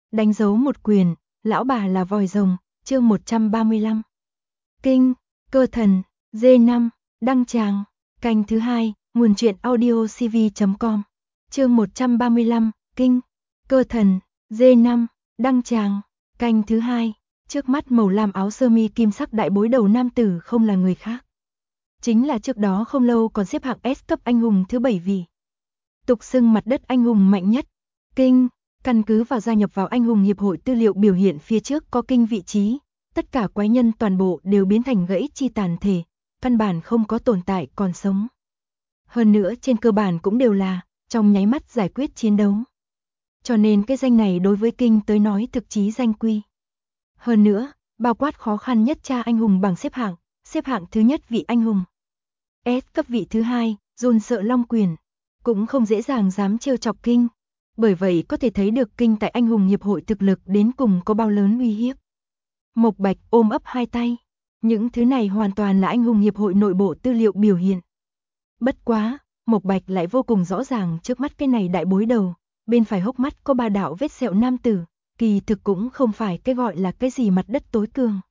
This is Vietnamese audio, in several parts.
đánh dấu một quyền, lão bà là vòi rồng, chương 135. Kinh, cơ thần, D5, đăng tràng, canh thứ 2, nguồn truyện audio cv.com. Chương 135, kinh, cơ thần, D5, đăng tràng, canh thứ 2. Trước mắt màu lam áo sơ mi kim sắc đại bối đầu nam tử không là người khác. Chính là trước đó không lâu còn xếp hạng S cấp anh hùng thứ 7 vị. Tục xưng mặt đất anh hùng mạnh nhất. Kinh, căn cứ vào gia nhập vào anh hùng hiệp hội tư liệu biểu hiện phía trước có kinh vị trí, tất cả quái nhân toàn bộ đều biến thành gãy chi tàn thể, căn bản không có tồn tại còn sống. Hơn nữa trên cơ bản cũng đều là trong nháy mắt giải quyết chiến đấu. Cho nên cái danh này đối với kinh tới nói thực chí danh quy. Hơn nữa, bao quát khó khăn nhất tra anh hùng bằng xếp hạng thứ nhất vị anh hùng. S cấp vị thứ 2, run sợ long quyền, cũng không dễ dàng dám trêu chọc kinh. Bởi vậy có thể thấy được kinh tại anh hùng hiệp hội thực lực đến cùng có bao lớn uy hiếp. Mộc Bạch ôm ấp hai tay, những thứ này hoàn toàn là anh hùng hiệp hội nội bộ tư liệu biểu hiện. Bất quá, Mộc Bạch lại vô cùng rõ ràng trước mắt cái này đại bối đầu, bên phải hốc mắt có 3 đạo vết sẹo nam tử, kỳ thực cũng không phải cái gọi là cái gì mặt đất tối cường.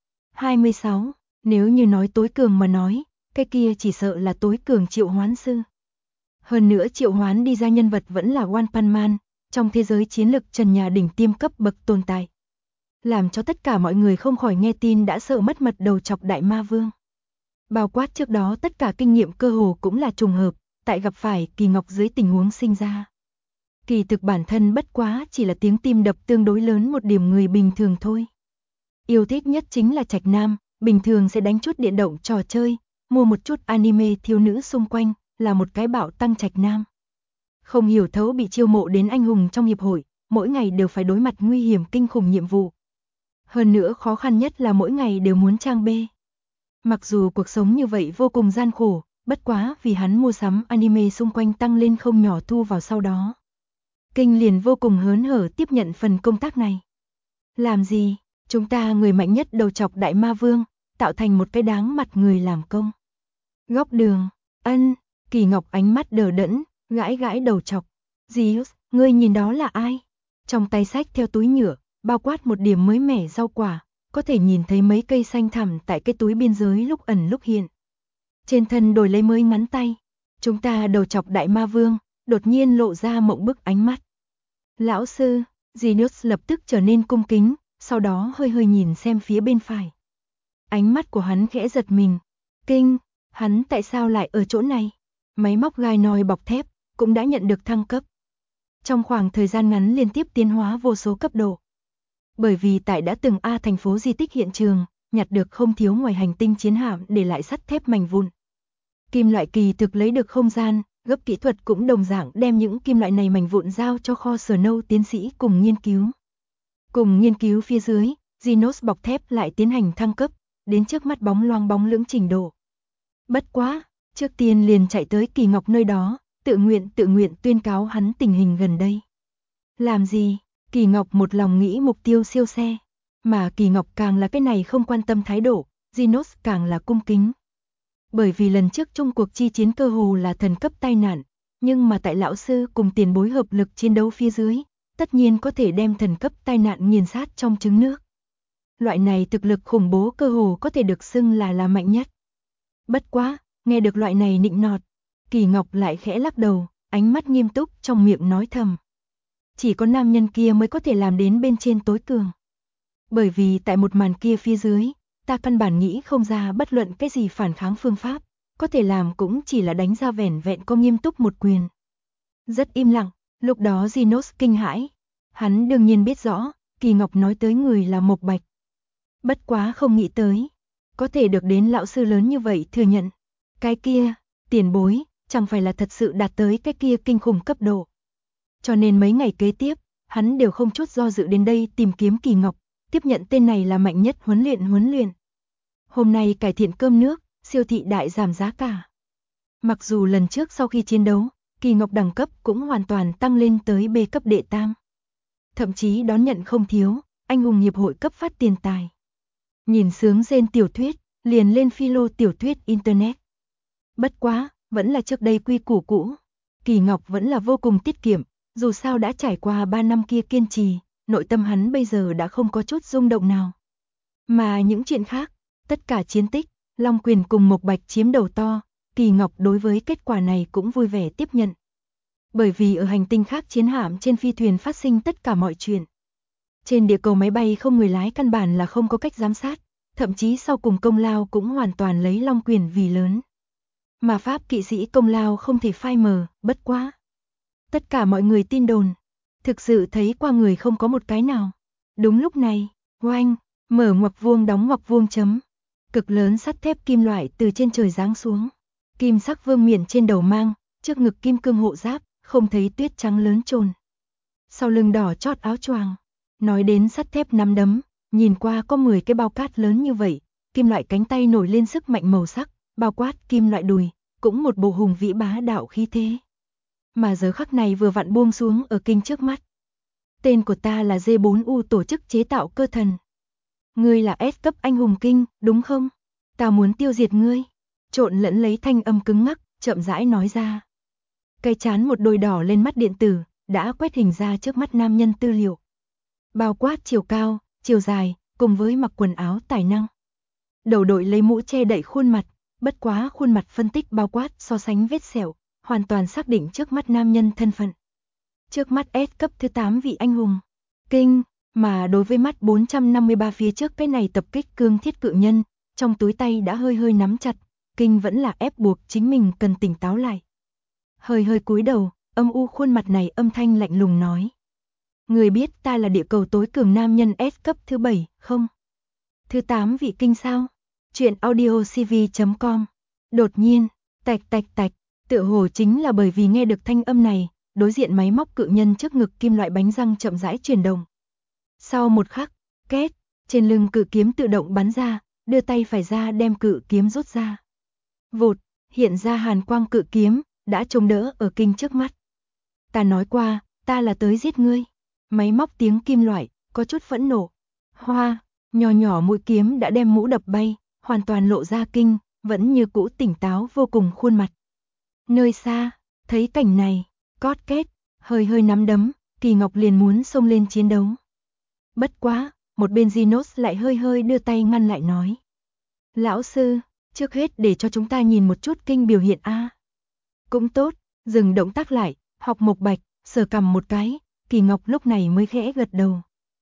26, nếu như nói tối cường mà nói, cái kia chỉ sợ là tối cường triệu hoán sư. Hơn nữa triệu hoán đi ra nhân vật vẫn là One Punch Man, trong thế giới chiến lực trần nhà đỉnh tiêm cấp bậc tồn tại. Làm cho tất cả mọi người không khỏi nghe tin đã sợ mất mật đầu chọc đại ma vương. Bao quát trước đó tất cả kinh nghiệm cơ hồ cũng là trùng hợp, tại gặp phải Kỳ Ngọc dưới tình huống sinh ra. Kỳ thực bản thân bất quá chỉ là tiếng tim đập tương đối lớn một điểm người bình thường thôi. Yêu thích nhất chính là trạch nam, bình thường sẽ đánh chút điện động trò chơi, mua một chút anime thiếu nữ xung quanh, là một cái bạo tăng trạch nam. Không hiểu thấu bị chiêu mộ đến anh hùng trong hiệp hội, mỗi ngày đều phải đối mặt nguy hiểm kinh khủng nhiệm vụ. Hơn nữa khó khăn nhất là mỗi ngày đều muốn trang bê. Mặc dù cuộc sống như vậy vô cùng gian khổ, bất quá vì hắn mua sắm anime xung quanh tăng lên không nhỏ thu vào sau đó. Kinh liền vô cùng hớn hở tiếp nhận phần công tác này. Làm gì? Chúng ta người mạnh nhất đầu chọc đại ma vương, tạo thành một cái đáng mặt người làm công. Góc đường, ân, Kỳ Ngọc ánh mắt đờ đẫn, gãi gãi đầu chọc. Zeus, ngươi nhìn đó là ai? Trong tay xách theo túi nhựa, bao quát một điểm mới mẻ rau quả, có thể nhìn thấy mấy cây xanh thẳm tại cái túi biên giới lúc ẩn lúc hiện. Trên thân đổi lấy mới ngắn tay. Chúng ta đầu chọc đại ma vương, đột nhiên lộ ra mộng bức ánh mắt. Lão sư, Zeus lập tức trở nên cung kính, sau đó hơi hơi nhìn xem phía bên phải. Ánh mắt của hắn khẽ giật mình. Kinh, hắn tại sao lại ở chỗ này? Máy móc gai nòi bọc thép cũng đã nhận được thăng cấp. Trong khoảng thời gian ngắn liên tiếp tiến hóa vô số cấp độ. Bởi vì tại đã từng thành phố di tích hiện trường, nhặt được không thiếu ngoài hành tinh chiến hạm để lại sắt thép mảnh vụn. Kim loại kỳ thực lấy được không gian, gấp kỹ thuật cũng đồng dạng đem những kim loại này mảnh vụn giao cho kho Snow tiến sĩ cùng nghiên cứu. Cùng nghiên cứu phía dưới, Genos bọc thép lại tiến hành thăng cấp, đến trước mắt bóng loang bóng lưỡng trình độ. Bất quá, trước tiên liền chạy tới Kỳ Ngọc nơi đó, tự nguyện tuyên cáo hắn tình hình gần đây. Làm gì? Kỳ Ngọc một lòng nghĩ mục tiêu siêu xe, mà Kỳ Ngọc càng là cái này không quan tâm thái độ, Genos càng là cung kính. Bởi vì lần trước chung cuộc chi chiến cơ hồ là thần cấp tai nạn, nhưng mà tại lão sư cùng tiền bối hợp lực chiến đấu phía dưới, tất nhiên có thể đem thần cấp tai nạn nghiền sát trong trứng nước. Loại này thực lực khủng bố cơ hồ có thể được xưng là mạnh nhất. Bất quá, nghe được loại này nịnh nọt, Kỳ Ngọc lại khẽ lắc đầu, ánh mắt nghiêm túc trong miệng nói thầm. Chỉ có nam nhân kia mới có thể làm đến bên trên tối cường. Bởi vì tại một màn kia phía dưới, ta căn bản nghĩ không ra bất luận cái gì phản kháng phương pháp, có thể làm cũng chỉ là đánh ra vẻn vẹn có nghiêm túc một quyền. Rất im lặng, lúc đó Genos kinh hãi. Hắn đương nhiên biết rõ, Kỳ Ngọc nói tới người là Mộc Bạch. Bất quá không nghĩ tới, có thể được đến lão sư lớn như vậy thừa nhận. Cái kia, tiền bối, chẳng phải là thật sự đạt tới cái kia kinh khủng cấp độ. Cho nên mấy ngày kế tiếp, hắn đều không chút do dự đến đây tìm kiếm Kỳ Ngọc, tiếp nhận tên này là mạnh nhất huấn luyện. Hôm nay cải thiện cơm nước, siêu thị đại giảm giá cả. Mặc dù lần trước sau khi chiến đấu, Kỳ Ngọc đẳng cấp cũng hoàn toàn tăng lên tới B cấp đệ tam. Thậm chí đón nhận không thiếu, anh hùng hiệp hội cấp phát tiền tài. Nhìn sướng rên tiểu thuyết, liền lên philo tiểu thuyết internet. Bất quá, vẫn là trước đây quy củ cũ. Kỳ Ngọc vẫn là vô cùng tiết kiệm, dù sao đã trải qua 3 năm kia kiên trì, nội tâm hắn bây giờ đã không có chút rung động nào. Mà những chuyện khác, tất cả chiến tích, Long Quyền cùng Mộc Bạch chiếm đầu to, Kỳ Ngọc đối với kết quả này cũng vui vẻ tiếp nhận. Bởi vì ở hành tinh khác chiến hạm trên phi thuyền phát sinh tất cả mọi chuyện. Trên địa cầu máy bay không người lái căn bản là không có cách giám sát, thậm chí sau cùng công lao cũng hoàn toàn lấy Long Quyền vì lớn. Mà Pháp kỵ sĩ công lao không thể phai mờ, bất quá. Tất cả mọi người tin đồn, thực sự thấy qua người không có một cái nào. Đúng lúc này, oanh, mở ngoặc vuông đóng ngoặc vuông chấm. Cực lớn sắt thép kim loại từ trên trời giáng xuống. Kim sắc vương miện trên đầu mang, trước ngực kim cương hộ giáp, không thấy tuyết trắng lớn trồn. Sau lưng đỏ chót áo choàng. Nói đến sắt thép nắm đấm, nhìn qua có 10 cái bao cát lớn như vậy, kim loại cánh tay nổi lên sức mạnh màu sắc, bao quát kim loại đùi, cũng một bộ hùng vĩ bá đạo khí thế. Mà giờ khắc này vừa vặn buông xuống ở Kinh trước mắt. Tên của ta là D4U tổ chức chế tạo cơ thần. Ngươi là S cấp anh hùng Kinh, đúng không? Ta muốn tiêu diệt ngươi. Trộn lẫn lấy thanh âm cứng ngắc, chậm rãi nói ra. Cây chán một đôi đỏ lên mắt điện tử, đã quét hình ra trước mắt nam nhân tư liệu. Bao quát chiều cao, chiều dài, cùng với mặc quần áo tài năng. Đầu đội lấy mũ che đậy khuôn mặt, bất quá khuôn mặt phân tích bao quát so sánh vết sẹo, hoàn toàn xác định trước mắt nam nhân thân phận. Trước mắt S cấp thứ 8 vị anh hùng. Kinh, mà đối với mắt 453 phía trước cái này tập kích cương thiết cự nhân, trong túi tay đã hơi hơi nắm chặt, Kinh vẫn là ép buộc chính mình cần tỉnh táo lại. Hơi hơi cúi đầu, âm u khuôn mặt này âm thanh lạnh lùng nói. Người biết ta là địa cầu tối cường nam nhân S cấp thứ 7, không? Thứ 8 vị Kinh sao? Chuyện audiocv.com. Đột nhiên, tạch tạch tạch, tựa hồ chính là bởi vì nghe được thanh âm này, đối diện máy móc cự nhân trước ngực kim loại bánh răng chậm rãi chuyển động. Sau một khắc, két, trên lưng cự kiếm tự động bắn ra, đưa tay phải ra đem cự kiếm rút ra. Vụt, hiện ra hàn quang cự kiếm, đã chống đỡ ở Kinh trước mắt. Ta nói qua, ta là tới giết ngươi. Máy móc tiếng kim loại, có chút phẫn nộ. Hoa, nhỏ nhỏ mũi kiếm đã đem mũ đập bay, hoàn toàn lộ ra Kinh, vẫn như cũ tỉnh táo vô cùng khuôn mặt. Nơi xa, thấy cảnh này, cót két, hơi hơi nắm đấm, Kỳ Ngọc liền muốn xông lên chiến đấu. Bất quá, một bên Genos lại hơi hơi đưa tay ngăn lại nói. Lão sư, trước hết để cho chúng ta nhìn một chút Kinh biểu hiện a. Cũng tốt, dừng động tác lại, học Mộc Bạch, sờ cằm một cái, Kỳ Ngọc lúc này mới khẽ gật đầu.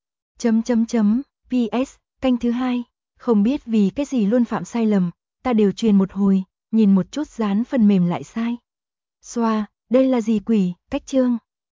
PS, canh thứ 2, không biết vì cái gì luôn phạm sai lầm, ta đều truyền một hồi, nhìn một chút dán phần mềm lại sai. Xoa, đây là gì quỷ, cách chương.